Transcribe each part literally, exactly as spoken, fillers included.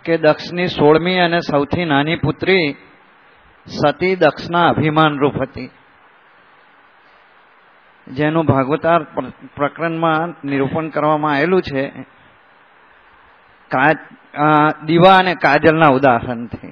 કે દક્ષની સોળમી અને સૌથી નાની પુત્રી સતી દક્ષના અભિમાન રૂપ હતી, જેનું ભાગવતાર પ્રકરણમાં નિરૂપણ કરવામાં આવેલું છે દીવા અને કાજલના ઉદાહરણથી.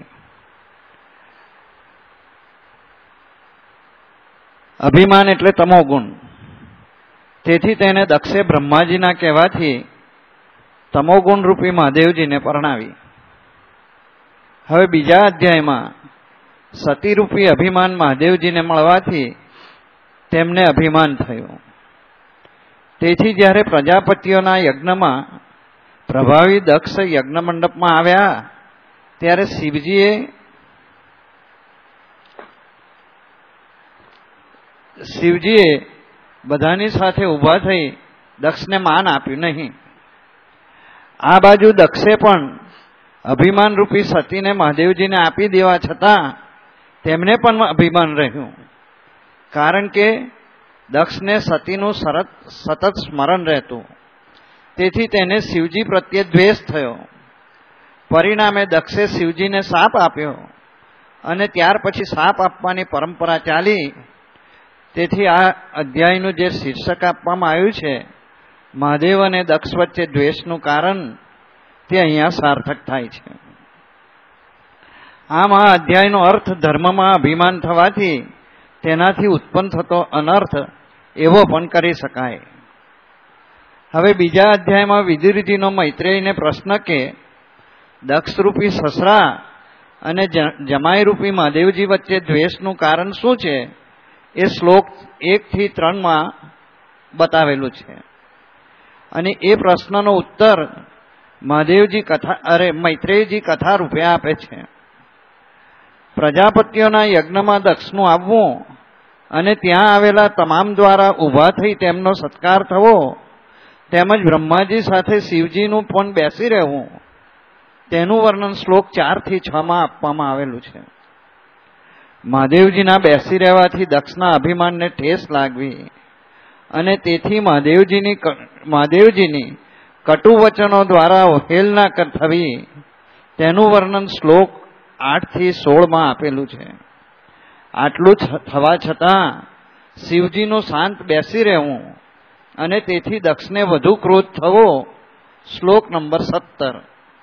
અભિમાન એટલે તમોગુણ. તેથી તેને દક્ષે બ્રહ્માજીના કહેવાથી તમોગુણ રૂપી મહાદેવજીને પરણાવી. હવે બીજા અધ્યાયમાં સતીરૂપી અભિમાન મહાદેવજીને મળવાથી તેમને અભિમાન થયું. તેથી જ્યારે પ્રજાપતિઓના યજ્ઞમાં પ્રભાવી દક્ષ યજ્ઞ મંડપમાં આવ્યા ત્યારે શિવજીએ શિવજીએ બધાની સાથે ઊભા થઈ દક્ષને માન આપ્યું નહીં. આ બાજુ દક્ષે પણ અભિમાન રૂપી સતીને મહાદેવજીને આપી દેવા છતાં તેમને પણ અભિમાન રહ્યું, કારણ કે દક્ષને સતીનું સરત સતત સ્મરણ રહેતું. તેથી તેને શિવજી પ્રત્યે દ્વેષ થયો. પરિણામે દક્ષે શિવજીને શાપ આપ્યો અને ત્યાર પછી શાપ આપવાની પરંપરા ચાલી. તેથી આ અધ્યાયનું જે શીર્ષક આપવામાં આવ્યું છે મહાદેવ અને દક્ષ વચ્ચે દ્વેષનું કારણ, તે અહીંયા સાર્થક થાય છે. આમ આ અધ્યાયનો અર્થ ધર્મમાં અભિમાન થવાથી તેનાથી ઉત્પન્ન થતો અનર્થ એવો પણ કરી શકાય. હવે બીજા અધ્યાયમાં વિદુરજીનો મૈત્રેયીને પ્રશ્ન કે દક્ષરૂપી સસરા અને જમાઈરૂપી મહાદેવજી વચ્ચે દ્વેષનું કારણ શું છે, એ શ્લોક એક થી ત્રણમાં બતાવેલું છે. અને એ પ્રશ્નનો ઉત્તર મહાદેવજી કથા અરે મૈત્રેયજી કથા રૂપે આપે છે. પ્રજાપતિઓના યજ્ઞમાં દક્ષનું આવવું અને ત્યાં આવેલા તમામ દ્વારા ઊભા થઈ તેમનો સત્કાર થવો, તેમજ બ્રહ્માજી સાથે શિવજીનું પણ બેસી રહેવું, તેનું વર્ણન શ્લોક ચાર થી છ માં આપવામાં આવેલું છે. મહાદેવજીના બેસી રહેવાથી દક્ષના અભિમાનને ઠેસ લાગવી અને તેથી મહાદેવજીની મહાદેવજીની કટુ વચનો દ્વારા અવહેલના થવી, તેનું વર્ણન શ્લોક આઠ થી સોળ માં આપેલું છે. આટલું થવા છતાં શિવજીનું શાંત બેસી રહેવું અને તેથી દક્ષને વધુ ક્રોધ થવો, શ્લોક નંબર સત્તર.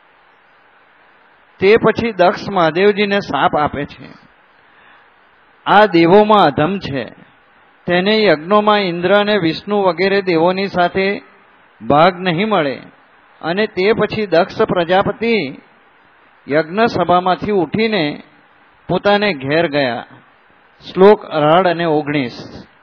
તે પછી દક્ષ મહાદેવજીને શાપ આપે છે. આ દેવોમાં અધમ છે, તેને યજ્ઞોમાં ઇન્દ્ર અને વિષ્ણુ વગેરે દેવોની સાથે ભાગ નહીં મળે. અને તે પછી દક્ષ પ્રજાપતિ યજ્ઞ સભામાંથી ઉઠીને પોતાને ઘેર ગયા. શ્લોક અઢાર અને ઓગણીસ.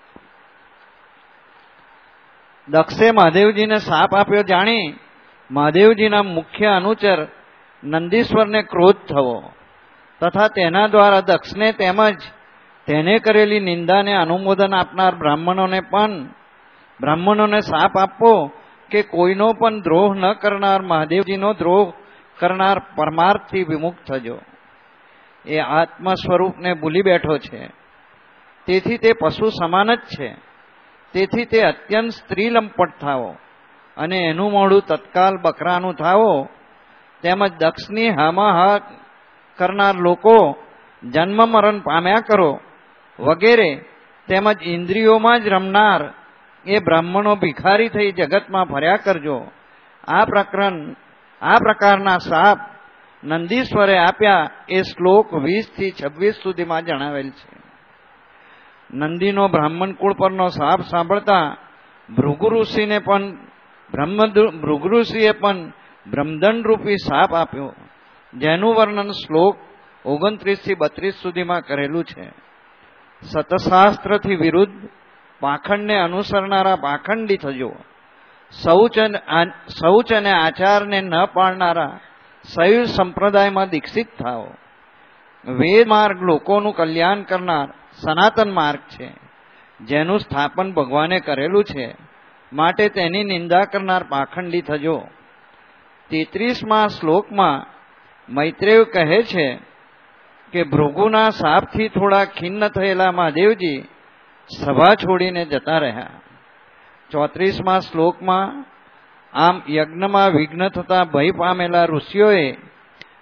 દક્ષે મહાદેવજીને શાપ આપ્યો જાણી મહાદેવજીના મુખ્ય અનુચર નંદીશ્વરને ક્રોધ થવો તથા તેના દ્વારા દક્ષને તેમજ તેને કરેલી નિંદાને અનુમોદન આપનાર બ્રાહ્મણોને પણ બ્રાહ્મણોને શાપ આપવો કે કોઈનો પણ દ્રોહ ન કરનાર મહાદેવજીનો દ્રોહ કરનાર પરમાર્થથી વિમુખ થજો. એ આત્મ સ્વરૂપને ભૂલી બેઠો છે, તેથી તે પશુ સમાન જ છે. તેથી તે અત્યંત સ્ત્રી લંપટ થાવો અને એનું મોઢું તત્કાલ બકરાનું થાવો, તેમજ દક્ષની હામાહા કરનાર લોકો જન્મ મરણ પામ્યા કરો વગેરે, તેમજ ઇન્દ્રિયોમાં જ રમનાર એ બ્રાહ્મણો ભિખારી થઈ જગતમાં ફર્યા કરજો. આ પ્રકરણ આ પ્રકારના શાપ નંદીશ્વરે આપ્યા એ શ્લોક વીસ થી છવ્વીસ સુધીમાં જણાવેલ છે. નંદીનો બ્રાહ્મણ કુળ પરનો શાપ સાંભળતા ભૃગુ ઋષિને પણ બ્રહ્મ ભૃગુ ઋષિએ પણ બ્રહ્મદંડ રૂપી શાપ આપ્યો, જેનું વર્ણન શ્લોક ઓગણત્રીસ થી બત્રીસ સુધીમાં કરેલું છે. સતશાસ્ત્રથી વિરુદ્ધ પાખંડને અનુસરનારા પાખંડી થજો. શૌચ શૌચ અને આચારને ન પાળનારા શૈવ સંપ્રદાયમાં દીક્ષિત થાઓ. વેદ માર્ગ લોકોનું કલ્યાણ કરનાર સનાતન માર્ગ છે, જેનું સ્થાપન ભગવાને કરેલું છે, માટે તેની નિંદા કરનાર પાખંડી થજો. તેત્રીસમાં શ્લોકમાં મૈત્રેય કહે છે કે ભૃગુના શાપથી થોડા ખિન્ન થયેલા મહાદેવજી સભા છોડીને જતા રહ્યા. ચોત્રીસમાં શ્લોકમાં આમ યજ્ઞમાં વિઘ્ન થતા ભય પામેલા ઋષિઓએ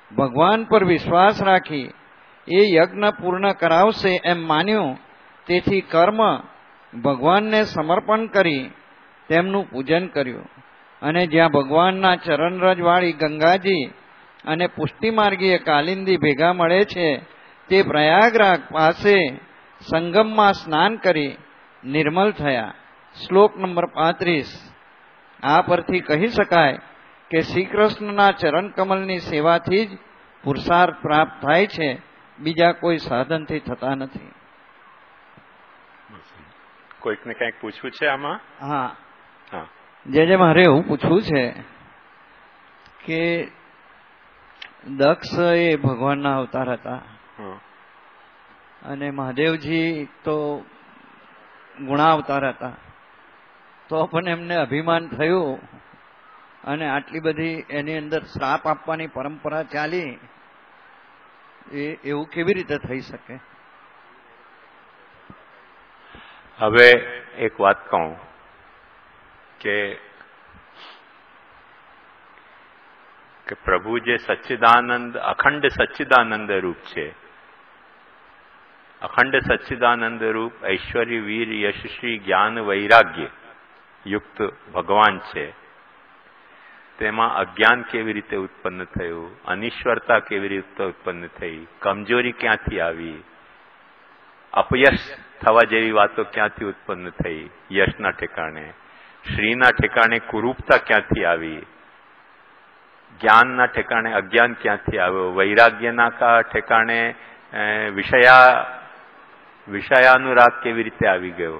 ભગવાન પર વિશ્વાસ રાખી એ યજ્ઞ પૂર્ણ કરાવશે એમ માન્યું. તેથી કર્મ ભગવાનને સમર્પણ કરી તેમનું પૂજન કર્યું. અને જ્યાં ભગવાનના ચરણરજવાળી ગંગાજી અને પુષ્ટિમાર્ગીય કાલિંદી ભેગા મળે છે તે પ્રયાગરાજ પાસે સંગમમાં સ્નાન કરી નિર્મલ થયા. શ્લોક નંબર પાંત્રીસ. આ પરથી કહી શકાય કે શ્રી કૃષ્ણના ચરણ કમલની સેવાથી જ પુરુષાર્થ પ્રાપ્ત થાય છે, બીજા કોઈ સાધનથી થતા નથી. કોઈકને કંઈક પૂછવું છે આમાં? હા હા જે જે મારે એવું પૂછવું છે કે દક્ષ એ ભગવાનના અવતાર હતા અને મહાદેવજી તો ગુણાવતાર હતા. તો પણ એમને અભિમાન થયું અને આટલી બધી એની અંદર શ્રાપ આપવાની પરંપરા ચાલી, એ એવું કેવી રીતે થઈ શકે? હવે એક વાત કહું કે કે પ્રભુ જે સચ્ચિદાનંદ અખંડ સચ્ચિદાનંદ રૂપ છે, અખંડ સચ્ચિદાનંદ રૂપ ઐશ્વર્ય વીર યશશ્રી જ્ઞાન વૈરાગ્ય યુક્ત ભગવાન છે. તેમાં અજ્ઞાન કેવી રીતે ઉત્પન્ન થયું, અનિશ્વરતા કેવી રીતે ઉત્પન્ન થઈ, કમજોરી ક્યાંથી આવી, અપયશ થવા જેવી વાતો ક્યાંથી ઉત્પન્ન થઈ, યશના ઠેકાણે, શ્રીના ઠેકાણે કુરૂપતા ક્યાંથી આવી, જ્ઞાનના ઠેકાણે અજ્ઞાન ક્યાંથી આવ્યો, વૈરાગ્યના કા ઠેકાણે વિષયા વિષયાનુરાગ કેવી રીતે આવી ગયો.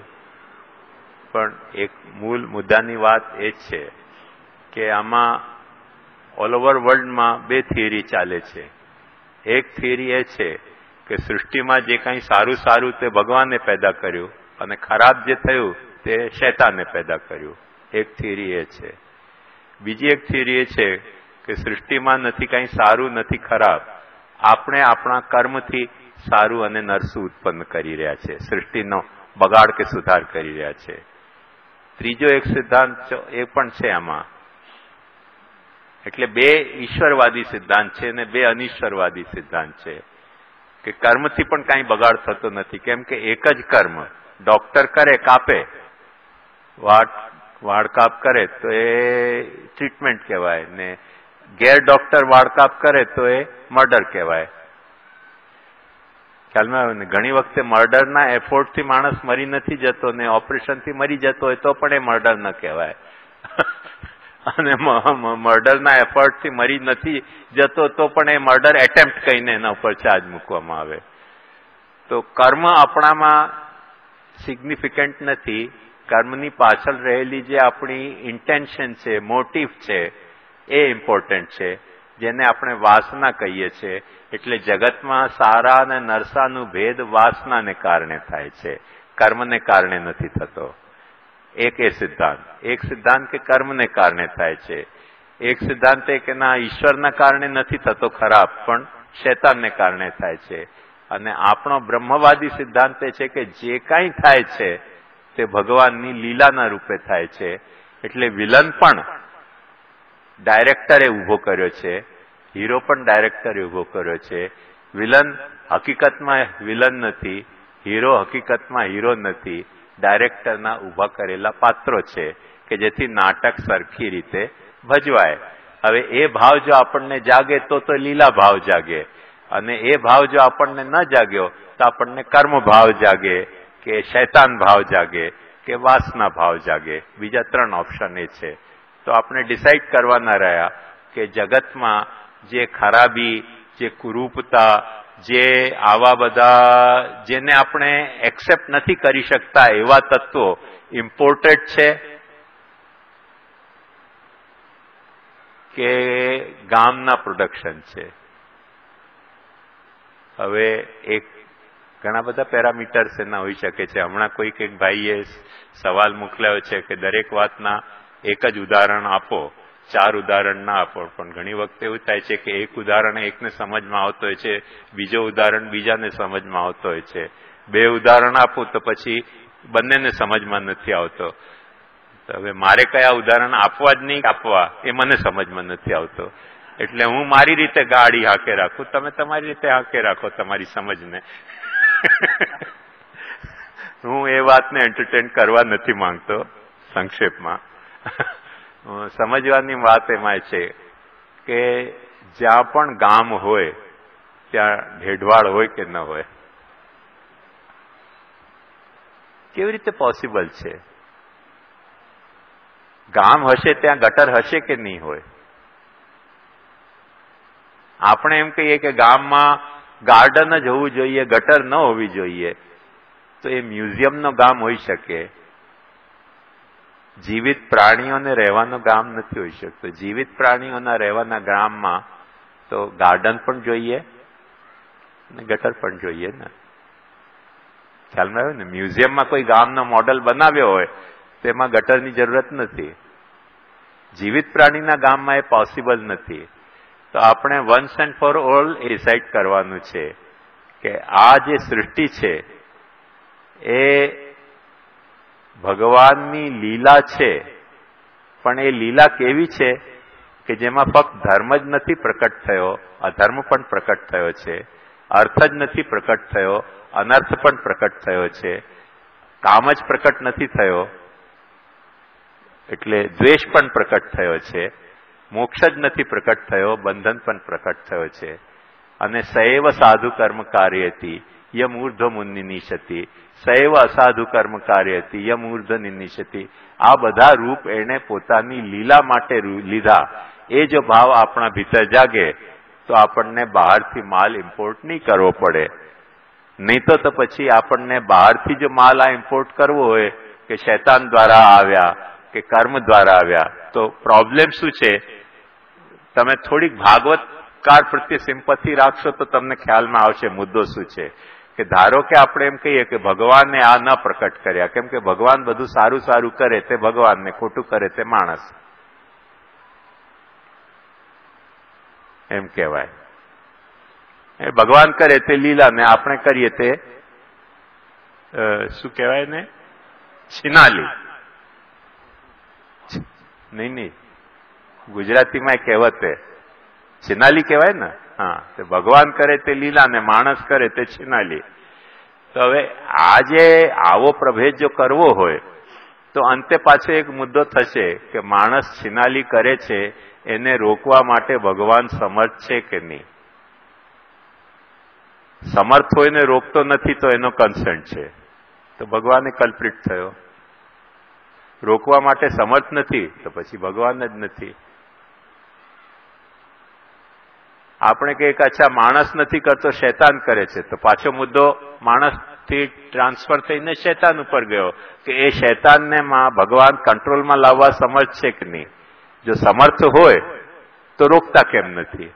પણ એક મૂળ મુદ્દાની વાત એ છે કે આમાં ઓલ ઓવર વર્લ્ડમાં બે થિયરી ચાલે છે. એક થિયરી એ છે કે સૃષ્ટિમાં જે કંઈ સારું સારું તે ભગવાને પેદા કર્યું અને ખરાબ જે થયું તે શૈતાને પેદા કર્યું. એક થિયરી એ છે. બીજી એક થિયરી એ છે કે સૃષ્ટિમાં નથી કંઈ સારું નથી ખરાબ, આપણે આપણા કર્મથી સારું અને નરસું ઉત્પન્ન કરી રહ્યા છે, સૃષ્ટિનો બગાડ કે સુધાર કરી રહ્યા છે. ત્રીજો એક સિદ્ધાંત એ પણ છે આમાં. એટલે બે ઈશ્વરવાદી સિદ્ધાંત છે અને બે અનિશ્વરવાદી સિદ્ધાંત છે કે કર્મથી પણ કાંઈ બગાડ થતો નથી. કેમ કે એક જ કર્મ ડોક્ટર કરે, કાપે, વાળ વાળ કાપ કરે તો એ ટ્રીટમેન્ટ કહેવાય ને ગેર ડોક્ટર વાળ કાપ કરે તો એ મર્ડર કહેવાય. ખ્યાલમાં આવે ને? ઘણી વખતે મર્ડરના એફોર્ટથી માણસ મરી નથી જતો ને ઓપરેશનથી મરી જતો હોય તો પણ એ મર્ડર ન કહેવાય. અને મર્ડરના એફર્ટથી મરી નથી જતો તો પણ એ મર્ડર એટેમ્પ્ટ કહીને એના ઉપર ચાર્જ મૂકવામાં આવે. તો કર્મ આપણામાં સિગ્નિફિકન્ટ નથી. કર્મની પાછળ રહેલી જે આપણી ઇન્ટેન્શન છે, મોટિવ છે, એ ઇમ્પોર્ટન્ટ છે, જેને આપણે વાસના કહીએ છીએ. એટલે જગતમાં સારા અને નરસાનું ભેદ વાસનાને કારણે થાય છે, કર્મને કારણે નથી થતો. એક એ સિદ્ધાંત. એક સિદ્ધાંત કે કર્મને કારણે થાય છે. એક સિદ્ધાંત એ કે ના, ઈશ્વરના કારણે નથી થતો ખરાબ, પણ શૈતાનને કારણે થાય છે. અને આપણો બ્રહ્મવાદી સિદ્ધાંત એ છે કે જે કાંઈ થાય છે તે ભગવાનની લીલાના રૂપે થાય છે. એટલે વિલન પણ ડાયરેક્ટરે ઉભો કર્યો છે, હીરો પણ ડાયરેક્ટરે ઉભો કર્યો છે. વિલન હકીકતમાં વિલન નથી, હીરો હકીકતમાં હીરો નથી, ડાયરેક્ટરના ઉભા કરેલા પાત્રો છે કે જેથી નાટક સરખી રીતે ભજવાય. હવે એ ભાવ જો આપણને જાગે તો તો લીલા ભાવ જાગે, અને એ ભાવ જો આપણને ન જાગ્યો તો આપણને કર્મ ભાવ જાગે કે શૈતાન ભાવ જાગે કે વાસના ભાવ જાગે. બીજા ત્રણ ઓપ્શન એ છે. તો આપણે ડિસાઇડ કરવાના રહ્યા કે જગતમાં જે ખરાબી, જે કુરૂપતા, જે આવા બધા જેને આપણે એક્સેપ્ટ નથી કરી શકતા એવા તત્વો ઇમ્પોર્ટેડ છે કે ગામના પ્રોડક્શન છે. હવે એક ઘણા બધા પેરામીટર્સ એના હોઈ શકે છે. હમણાં કોઈક એક ભાઈએ સવાલ મોકલ્યો છે કે દરેક વાતના એક જ ઉદાહરણ આપો, ચાર ઉદાહરણ ના આપો. પણ ઘણી વખતે એવું થાય છે કે એક ઉદાહરણ એકને સમજમાં આવતો હોય છે, બીજો ઉદાહરણ બીજાને સમજમાં આવતો હોય છે. બે ઉદાહરણ આપું તો પછી બંનેને સમજમાં નથી આવતો. તો હવે મારે કયા ઉદાહરણ આપવા જ નહીં આપવા એ મને સમજમાં નથી આવતો. એટલે હું મારી રીતે ગાડી હાકે રાખું, તમે તમારી રીતે હાકે રાખો તમારી સમજને. હું એ વાતને એન્ટરટેન કરવા નથી માંગતો. સંક્ષેપમાં સમજવાની વાત એમાં છે કે જ્યાં પણ ગામ હોય ત્યાં ઢેઢવાડ હોય કે ન હોય? કેવી રીતે પોસિબલ છે? ગામ હશે ત્યાં ગટર હશે કે નહીં હોય? આપણે એમ કહીએ કે ગામમાં ગાર્ડન જ હોવું જોઈએ, ગટર ન હોવી જોઈએ, તો એ મ્યુઝિયમનો ગામ હોઈ શકે. જીવિત પ્રાણીઓને રહેવાનું ગામ નથી હોઈ શકતું. જીવિત પ્રાણીઓના રહેવાના ગામમાં તો ગાર્ડન પણ જોઈએ અને ગટર પણ જોઈએ ને. ખ્યાલમાં આવ્યો ને? મ્યુઝિયમમાં કોઈ ગામનો મોડલ બનાવ્યો હોય તેમાં ગટરની જરૂરત નથી. જીવિત પ્રાણીના ગામમાં એ પોસિબલ નથી. તો આપણે વન્સ એન્ડ ફોર ઓલ એ ડિસાઇડ કરવાનું છે કે આ જે સૃષ્ટિ છે એ ભગવાનની લીલા છે, પણ એ લીલા કેવી છે કે જેમાં ફક્ત ધર્મ જ નથી પ્રકટ થયો, અધર્મ પણ પ્રકટ થયો છે, અર્થ જ નથી પ્રકટ થયો, અનર્થ પણ પ્રકટ થયો છે, કામ જ પ્રકટ નથી થયો, એટલે દ્વેષ પણ પ્રકટ થયો છે, મોક્ષ જ નથી પ્રકટ થયો, બંધન પણ પ્રકટ થયો છે. અને સૈવ સાધુ કર્મ કાર્યથી યમ ઉર્ધ્વ મુનિનિશતિ, સૈવ અસાધુ કર્મ કાર્યથી યમ ઉર્ધ્વ નિનિશતિ. આ બધા રૂપ એણે પોતાની લીલા માટે લીધા. એ જો ભાવ આપણા ભીતર જાગે તો આપણને બહારથી માલ ઇમ્પોર્ટ નહીં કરવો પડે. નહીં તો તો પછી આપણને બહારથી જો માલ આ ઇમ્પોર્ટ કરવો હોય કે શૈતાન દ્વારા આવ્યા કે કર્મ દ્વારા આવ્યા, તો પ્રોબ્લેમ શું છે? તમે થોડીક ભાગવતકાર પ્રત્યે સિમ્પથી રાખશો તો તમને ખ્યાલમાં આવશે મુદ્દો શું છે. કે ધારો કે આપણે એમ કહીએ કે ભગવાનને આ ન પ્રકટ કર્યા, કેમ કે ભગવાન બધું સારું સારું કરે તે ભગવાનને, ખોટું કરે તે માણસ, એમ કહેવાય. એ ભગવાન કરે તે લીલા ને આપણે કરીએ તે શું કહેવાય ને? છિનાલી. નહીં નહીં, ગુજરાતીમાં કહેવત છે છિનાલી કહેવાય ને. હા, ભગવાન કરે તે લીલા ને માણસ કરે તે છિનાલી. તો હવે આજે આવો પ્રભેદ જો કરવો હોય તો અંતે પાછો એક મુદ્દો થશે કે માણસ છિનાલી કરે છે એને રોકવા માટે ભગવાન સમર્થ છે કે નહીં? સમર્થ હોય ને રોકતો નથી તો એનો કન્સેન્ટ છે, તો ભગવાને કલ્પ્રિટ થયો. રોકવા માટે સમર્થ નથી તો પછી ભગવાન જ નથી. આપણે કહીએ કે અચ્છા માણસ નથી કરતો શૈતાન કરે છે, તો પાછો મુદ્દો માણસથી ટ્રાન્સફર થઈને શૈતાન ઉપર ગયો કે એ શૈતાનને ભગવાન કંટ્રોલમાં લાવવા સમર્થ છે કે નહીં? જો સમર્થ હોય તો રોકતા કેમ નથી?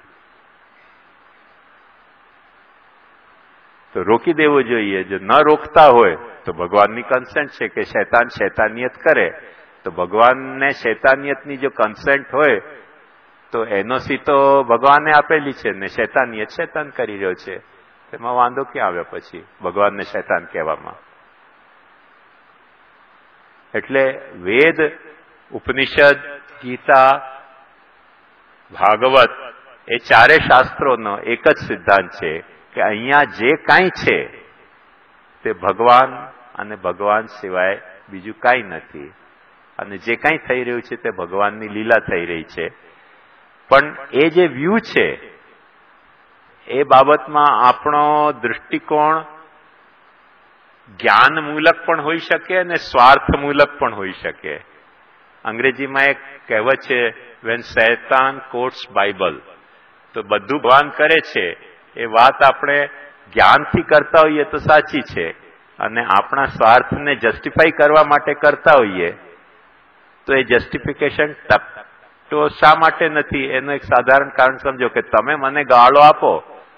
તો રોકી દેવો જોઈએ. જો ન રોકતા હોય તો ભગવાનની કન્સેન્ટ છે કે શૈતાન શૈતાનિયત કરે, તો ભગવાનને શૈતાનિયતની જો કન્સેન્ટ હોય તો એનઓસી તો ભગવાને આપેલી છે ને શૈતાનિયત શૈતાન કરી રહ્યો છે, એમાં વાંધો ક્યાં આવ્યો પછી ભગવાનને શૈતાન કહેવામાં? એટલે વેદ, ઉપનિષદ, ગીતા, ભાગવત એ ચારે શાસ્ત્રોનો એક જ સિદ્ધાંત છે કે અહીંયા જે કાંઈ છે તે ભગવાન અને ભગવાન સિવાય બીજું કાંઈ નથી. અને જે કાંઈ થઈ રહ્યું છે તે ભગવાનની લીલા થઈ રહી છે. પણ એ જે વ્યૂ છે એ બાબતમાં આપણો દૃષ્ટિકોણ જ્ઞાનમૂલક પણ હોઈ શકે અને સ્વાર્થમૂલક પણ હોઈ શકે. અંગ્રેજીમાં એક કહેવત છે, વેન શૈતાન કોટ્સ બાઇબલ, તો બધું ભગવાન કરે છે એ વાત આપણે જ્ઞાનથી કરતા હોઈએ તો સાચી છે, અને આપણા સ્વાર્થને જસ્ટિફાઈ કરવા માટે કરતા હોઈએ તો એ જસ્ટિફિકેશન તો શા માટે નથી? એનું એક સાધારણ કારણ સમજો કે તમે મને ગાળો આપો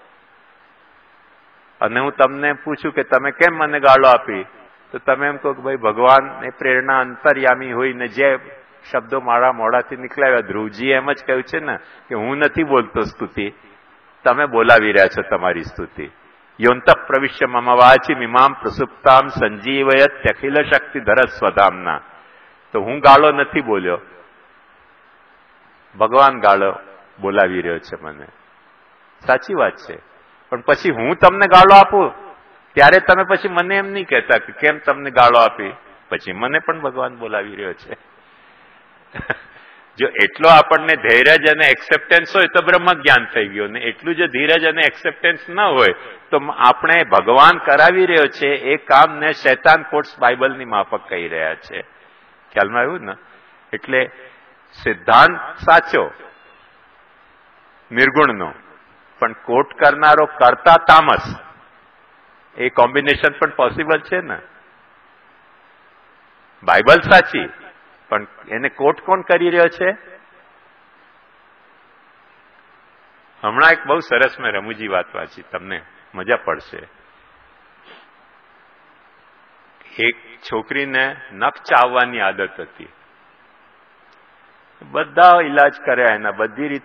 અને હું તમને પૂછું કે તમે કેમ મને ગાળો આપી, તો તમે એમ કહો કે ભાઈ ભગવાન એ પ્રેરણા અંતર્યામી હોઈને જે શબ્દો મારા મોઢાથી નીકળ્યા. ધ્રુવજીએ એમ જ કહ્યું છે ને કે હું નથી બોલતો સ્તુતિ, તમે બોલાવી રહ્યા છો તમારી સ્તુતિ. યોંત પ્રવિશ્ય મમ વાચી મીમામ પ્રસુપ્તામ સંજીવયત અખિલ શક્તિ ધર સ્વધામના. તો હું ગાળો નથી બોલ્યો, ભગવાન ગાળો બોલાવી રહ્યો છે મને. સાચી વાત છે, પણ પછી હું તમને ગાળો આપું ત્યારે તમે પછી મને એમ નહીં કહેતા કે કેમ તમને ગાળો આપી, પછી મને પણ ભગવાન બોલાવી રહ્યો છે. જો એટલો આપણને ધૈર્ય અને એક્સેપ્ટન્સ હોય તો બ્રહ્મ જ્ઞાન થઈ ગયું, ને એટલું જો ધીરજ અને એક્સેપ્ટન્સ ન હોય તો આપણે ભગવાન કરાવી રહ્યો છે એ કામને શૈતાન કોટ્સ બાઇબલની માફક કહી રહ્યા છે. ખ્યાલમાં આવ્યું ને? એટલે સિદ્ધાંત સાચો નિર્ગુણનો, પણ કોટ કરનારો કરતા તામસ, એ કોમ્બિનેશન પણ પોસિબલ છે ને. બાઇબલ સાચી, પણ એને કોટ કોણ કરી રહ્યો છે? હમણાં એક બહુ સરસ મેં રમૂજી વાત વાંચી, તમને મજા પડશે. એક છોકરીને નખ ચાવવાની આદત હતી. બધા ઈલાજ કર્યા એના, બધી રીતે